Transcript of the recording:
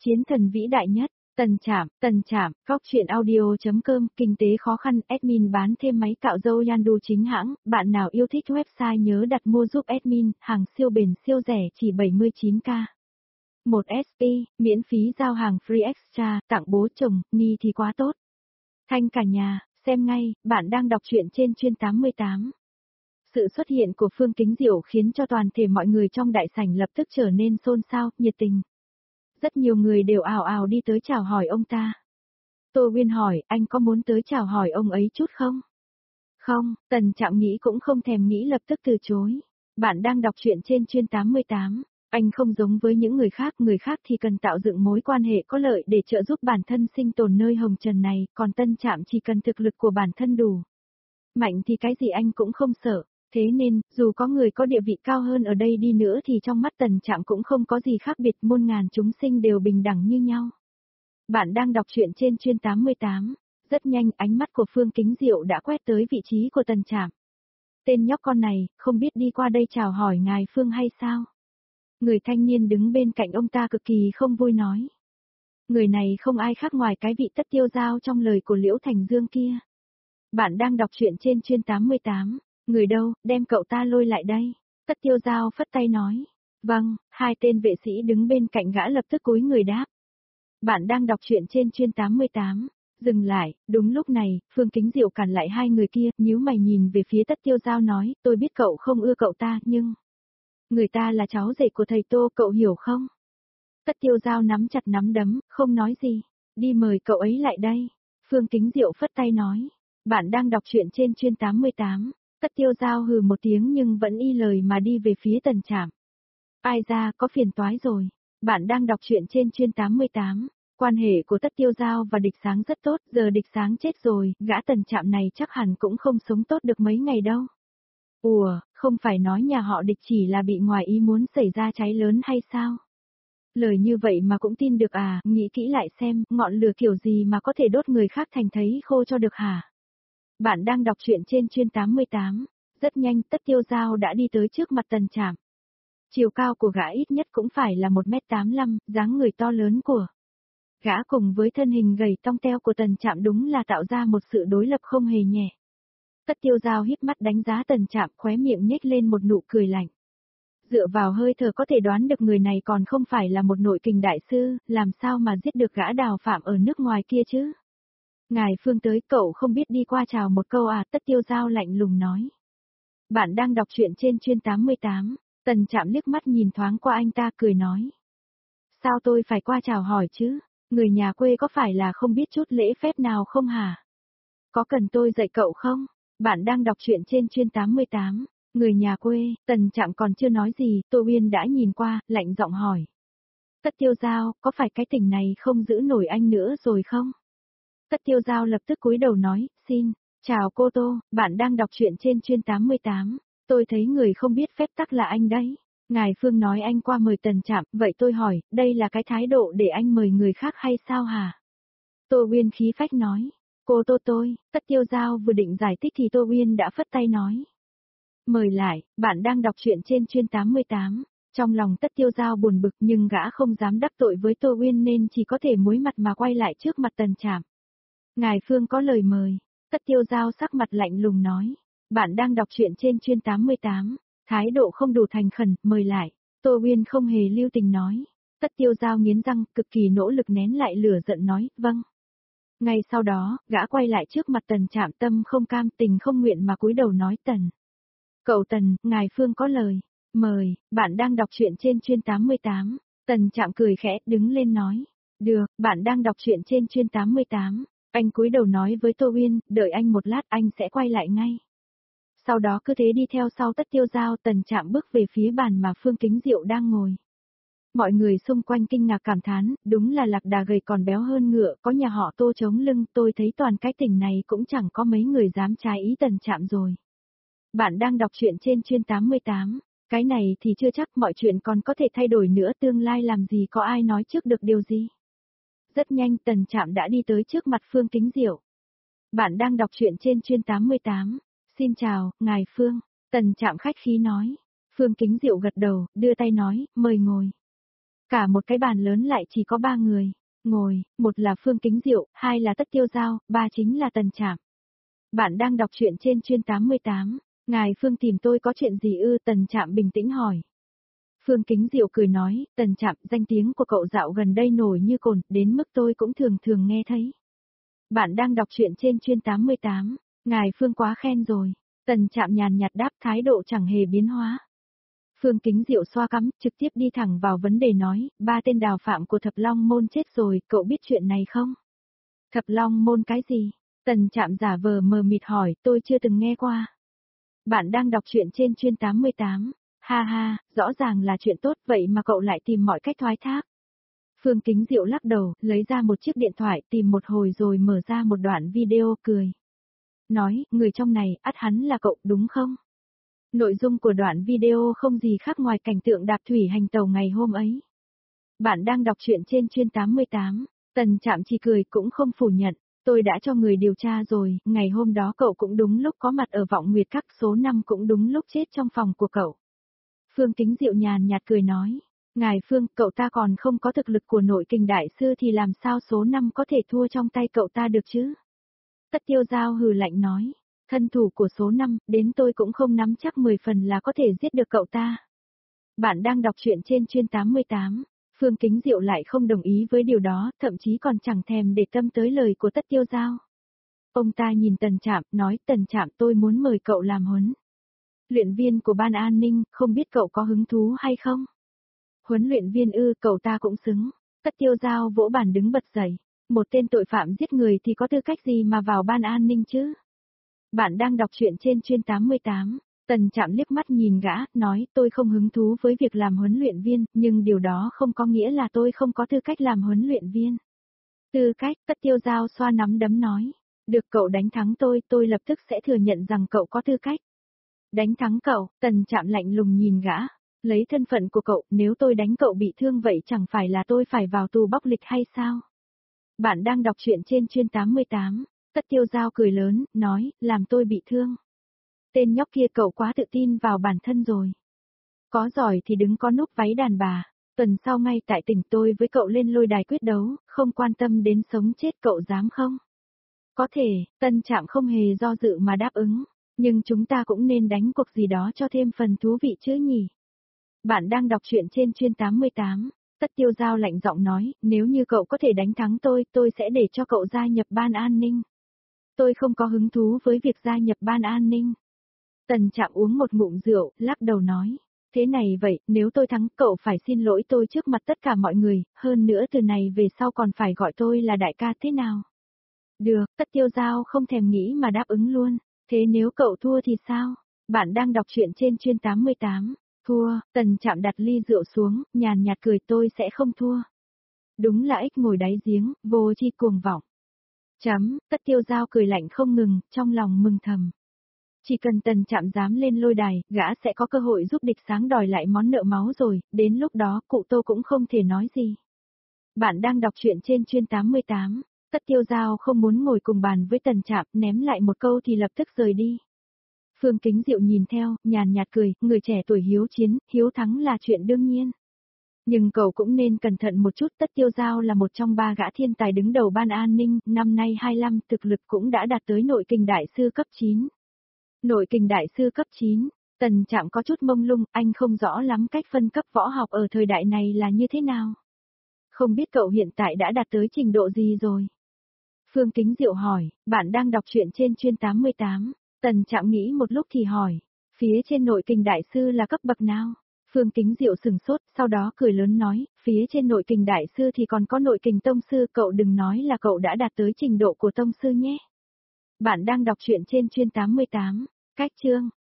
Chiến thần vĩ đại nhất, Tần Trạm, góc truyện audio.com, kinh tế khó khăn, admin bán thêm máy cạo râu Yandu chính hãng, bạn nào yêu thích website nhớ đặt mua giúp admin, hàng siêu bền siêu rẻ chỉ 79k. 1SP, miễn phí giao hàng free extra, tặng bố chồng, ni thì quá tốt. Thanh cả nhà, xem ngay, bạn đang đọc truyện trên chuyên 88. Sự xuất hiện của Phương Kính Diệu khiến cho toàn thể mọi người trong đại sảnh lập tức trở nên xôn xao, nhiệt tình. Rất nhiều người đều ào ào đi tới chào hỏi ông ta. Tô Uyên hỏi, anh có muốn tới chào hỏi ông ấy chút không? Không, Tần Trạm nghĩ cũng không thèm nghĩ lập tức từ chối. Bạn đang đọc truyện trên chuyên 88. Anh không giống với những người khác thì cần tạo dựng mối quan hệ có lợi để trợ giúp bản thân sinh tồn nơi hồng trần này, còn Tân Trạm chỉ cần thực lực của bản thân đủ. Mạnh thì cái gì anh cũng không sợ. Thế nên, dù có người có địa vị cao hơn ở đây đi nữa thì trong mắt Tần Trạm cũng không có gì khác biệt, muôn ngàn chúng sinh đều bình đẳng như nhau. Bạn đang đọc truyện trên chuyên 88. Rất nhanh ánh mắt của Phương Kính Diệu đã quét tới vị trí của Tần Trạm. Tên nhóc con này, không biết đi qua đây chào hỏi ngài Phương hay sao? Người thanh niên đứng bên cạnh ông ta cực kỳ không vui nói. Người này không ai khác ngoài cái vị Tất Tiêu Giao trong lời của Liễu Thành Dương kia. Bạn đang đọc truyện trên chuyên 88. Người đâu, đem cậu ta lôi lại đây. Tất Tiêu Giao phất tay nói. Vâng, hai tên vệ sĩ đứng bên cạnh gã lập tức cúi người đáp. Bạn đang đọc truyện trên chuyên 88. Dừng lại, đúng lúc này, Phương Kính Diệu cản lại hai người kia, nhíu mày nhìn về phía Tất Tiêu Giao nói, tôi biết cậu không ưa cậu ta, nhưng... Người ta là cháu rể của thầy Tô, cậu hiểu không? Tất Tiêu Giao nắm chặt nắm đấm, không nói gì. Đi mời cậu ấy lại đây. Phương Kính Diệu phất tay nói. Bạn đang đọc truyện trên chuyên 88. Tất Tiêu Giao hừ một tiếng nhưng vẫn y lời mà đi về phía Tần Trạm. Ai ra, có phiền toái rồi. Bạn đang đọc truyện trên chuyên 88. Quan hệ của Tất Tiêu Giao và Địch Sáng rất tốt, giờ Địch Sáng chết rồi, gã Tần Trạm này chắc hẳn cũng không sống tốt được mấy ngày đâu. Ủa, không phải nói nhà họ Địch chỉ là bị ngoài ý muốn xảy ra cháy lớn hay sao? Lời như vậy mà cũng tin được à, nghĩ kỹ lại xem, ngọn lửa kiểu gì mà có thể đốt người khác thành thấy khô cho được hả? Bạn đang đọc truyện trên chuyên 88. Rất nhanh Tất Tiêu Giao đã đi tới trước mặt Tần Trạm. Chiều cao của gã ít nhất cũng phải là 1m85, dáng người to lớn của gã cùng với thân hình gầy tong teo của Tần Trạm đúng là tạo ra một sự đối lập không hề nhẹ. Tất Tiêu Giao híp mắt đánh giá Tần Trạm, khóe miệng nhếch lên một nụ cười lạnh. Dựa vào hơi thở có thể đoán được người này còn không phải là một nội kình đại sư, làm sao mà giết được gã Đào Phạm ở nước ngoài kia chứ? Ngài Phương tới, cậu không biết đi qua chào một câu à? Tất Tiêu Giao lạnh lùng nói. Bạn đang đọc truyện trên chuyên 88. Tần Trạm liếc mắt nhìn thoáng qua anh ta cười nói. Sao tôi phải qua chào hỏi chứ? Người nhà quê có phải là không biết chút lễ phép nào không hả? Có cần tôi dạy cậu không? Bạn đang đọc truyện trên chuyên 88. Người nhà quê, Tần Trạm còn chưa nói gì, Tô Uyên đã nhìn qua, lạnh giọng hỏi. Tất Tiêu Giao, có phải cái tình này không giữ nổi anh nữa rồi không? Tất Tiêu Giao lập tức cúi đầu nói, xin, chào cô Tô, bạn đang đọc truyện trên chuyên 88. Tôi thấy người không biết phép tắc là anh đấy. Ngài Phương nói anh qua mời Tần Trạm, vậy tôi hỏi, đây là cái thái độ để anh mời người khác hay sao hả? Tô Uyên khí phách nói. Cô Tô tôi, Tất Tiêu Giao vừa định giải thích thì Tô Uyên đã phất tay nói. Mời lại, bạn đang đọc truyện trên chuyên 88. Trong lòng Tất Tiêu Giao buồn bực nhưng gã không dám đắc tội với Tô Uyên nên chỉ có thể muối mặt mà quay lại trước mặt Tần Trạm. Ngài Phương có lời mời. Tất Tiêu Giao sắc mặt lạnh lùng nói. Bạn đang đọc truyện trên chuyên 88. Thái độ không đủ thành khẩn, mời lại. Tô Uyên không hề lưu tình nói. Tất Tiêu Giao nghiến răng, cực kỳ nỗ lực nén lại lửa giận nói, vâng. Ngay sau đó, gã quay lại trước mặt Tần Trạm, tâm không cam tình không nguyện mà cúi đầu nói Tần. Cậu Tần, ngài Phương có lời. Mời, bạn đang đọc truyện trên chuyên 88. Tần Trạm cười khẽ, đứng lên nói. Được, bạn đang đọc truyện trên chuyên 88. Anh cúi đầu nói với Tô Uyên, đợi anh một lát anh sẽ quay lại ngay. Sau đó cứ thế đi theo sau Tất Tiêu Giao. Tần Trạm bước về phía bàn mà Phương Kính Diệu đang ngồi. Mọi người xung quanh kinh ngạc cảm thán, đúng là lạc đà gầy còn béo hơn ngựa, có nhà họ Tô chống lưng, tôi thấy toàn cái tỉnh này cũng chẳng có mấy người dám trái ý Tần Trạm rồi. Bạn đang đọc truyện trên chuyên 88, cái này thì chưa chắc, mọi chuyện còn có thể thay đổi nữa, tương lai làm gì có ai nói trước được điều gì. Rất nhanh Tần Trạm đã đi tới trước mặt Phương Kính Diệu. Bạn đang đọc truyện trên chuyên 88, xin chào, ngài Phương, Tần Trạm khách khí nói. Phương Kính Diệu gật đầu, đưa tay nói, mời ngồi. Cả một cái bàn lớn lại chỉ có 3 người. Ngồi, một là Phương Kính Diệu, hai là Tất Tiêu Giao, ba chính là Tần Trạm. Bạn đang đọc truyện trên chuyên 88. Ngài Phương tìm tôi có chuyện gì ư? Tần Trạm bình tĩnh hỏi. Phương Kính Diệu cười nói, Tần Trạm, danh tiếng của cậu dạo gần đây nổi như cồn, đến mức tôi cũng thường thường nghe thấy. Bạn đang đọc truyện trên chuyên 88. Ngài Phương quá khen rồi. Tần Trạm nhàn nhạt đáp, thái độ chẳng hề biến hóa. Phương Kính Diệu xoa cắm, trực tiếp đi thẳng vào vấn đề nói, 3 tên đào phạm của Thập Long Môn chết rồi, cậu biết chuyện này không? Thập Long Môn cái gì? Tần Trạm giả vờ mờ mịt hỏi, tôi chưa từng nghe qua. Bạn đang đọc truyện trên chuyên 88. Ha ha, rõ ràng là chuyện tốt vậy mà cậu lại tìm mọi cách thoái thác. Phương Kính Diệu lắc đầu, lấy ra một chiếc điện thoại tìm một hồi rồi mở ra một đoạn video cười. Nói, người trong này, ắt hắn là cậu đúng không? Nội dung của đoạn video không gì khác ngoài cảnh tượng đạp thủy hành tàu ngày hôm ấy. Bạn đang đọc truyện trên chuyên 88. Tần Trạm chỉ cười cũng không phủ nhận. Tôi đã cho người điều tra rồi, ngày hôm đó cậu cũng đúng lúc có mặt ở Vọng Nguyệt Các, số 5 cũng đúng lúc chết trong phòng của cậu. Phương Kính Diệu nhàn nhạt cười nói. Ngài Phương, cậu ta còn không có thực lực của nội kình đại sư thì làm sao số 5 có thể thua trong tay cậu ta được chứ? Tất Tiêu Giao hừ lạnh nói. Thân thủ của số 5, đến tôi cũng không nắm chắc 10 phần là có thể giết được cậu ta. Bạn đang đọc truyện trên chuyên 88. Phương Kính Diệu lại không đồng ý với điều đó, thậm chí còn chẳng thèm để tâm tới lời của Tất Tiêu Giao. Ông ta nhìn Tần Trạm, nói, Tần Trạm, tôi muốn mời cậu làm huấn luyện viên của ban an ninh, không biết cậu có hứng thú hay không? Huấn luyện viên ư, cậu ta cũng xứng. Tất Tiêu Giao vỗ bàn đứng bật dậy. Một tên tội phạm giết người thì có tư cách gì mà vào ban an ninh chứ? Bạn đang đọc truyện trên chuyên 88. Tần Trạm liếc mắt nhìn gã, nói, tôi không hứng thú với việc làm huấn luyện viên, nhưng điều đó không có nghĩa là tôi không có tư cách làm huấn luyện viên. Tư cách, Tất Tiêu Giao xoa nắm đấm nói. Được, cậu đánh thắng tôi lập tức sẽ thừa nhận rằng cậu có tư cách. Đánh thắng cậu? Tần Trạm lạnh lùng nhìn gã. Lấy thân phận của cậu, nếu tôi đánh cậu bị thương vậy chẳng phải là tôi phải vào tù bóc lịch hay sao? Bạn đang đọc truyện trên chuyên 88. Tất Tiêu Giao cười lớn, nói, làm tôi bị thương. Tên nhóc kia, cậu quá tự tin vào bản thân rồi. Có giỏi thì đứng có núp váy đàn bà. Tuần sau ngay tại tỉnh tôi với cậu lên lôi đài quyết đấu, không quan tâm đến sống chết, cậu dám không? Có thể, Tân Trạm không hề do dự mà đáp ứng. Nhưng chúng ta cũng nên đánh cuộc gì đó cho thêm phần thú vị chứ nhỉ? Bạn đang đọc truyện trên chuyên 88. Tất Tiêu Giao lạnh giọng nói, nếu như cậu có thể đánh thắng tôi sẽ để cho cậu gia nhập ban an ninh. Tôi không có hứng thú với việc gia nhập ban an ninh. Tần Trạm uống một ngụm rượu, lắc đầu nói. Thế này vậy, nếu tôi thắng cậu phải xin lỗi tôi trước mặt tất cả mọi người, hơn nữa từ này về sau còn phải gọi tôi là đại ca thế nào? Được, Tất Tiêu Giao không thèm nghĩ mà đáp ứng luôn. Thế nếu cậu thua thì sao? Bạn đang đọc truyện trên chuyên 88. Thua, Tần Trạm đặt ly rượu xuống, nhàn nhạt cười, tôi sẽ không thua. Đúng là ếch ngồi đáy giếng, vô chi cuồng vọng. Tất Tiêu Giao cười lạnh không ngừng, trong lòng mừng thầm. Chỉ cần Tần Trạm dám lên lôi đài, gã sẽ có cơ hội giúp địch sáng đòi lại món nợ máu rồi, đến lúc đó cụ Tô cũng không thể nói gì. Bạn đang đọc truyện trên chuyên 88. Tất Tiêu Giao không muốn ngồi cùng bàn với Tần Trạm, ném lại một câu thì lập tức rời đi. Phương Kính Diệu nhìn theo, nhàn nhạt cười, người trẻ tuổi hiếu chiến, hiếu thắng là chuyện đương nhiên. Nhưng cậu cũng nên cẩn thận một chút, Tất Tiêu Giao là một trong 3 gã thiên tài đứng đầu ban an ninh, năm nay 25, thực lực cũng đã đạt tới nội kình đại sư cấp 9. Nội kình đại sư cấp 9, Tần Trạm có chút mông lung, anh không rõ lắm cách phân cấp võ học ở thời đại này là như thế nào. Không biết cậu hiện tại đã đạt tới trình độ gì rồi? Phương Kính Diệu hỏi, bạn đang đọc truyện trên chuyên 88. Tần Trạm nghĩ một lúc thì hỏi, phía trên nội kình đại sư là cấp bậc nào? Phương Kính Diệu sừng sốt, sau đó cười lớn nói, phía trên nội kình đại sư thì còn có nội kình tông sư, cậu đừng nói là cậu đã đạt tới trình độ của tông sư nhé. Bạn đang đọc truyện trên chuyên 88. Cách chương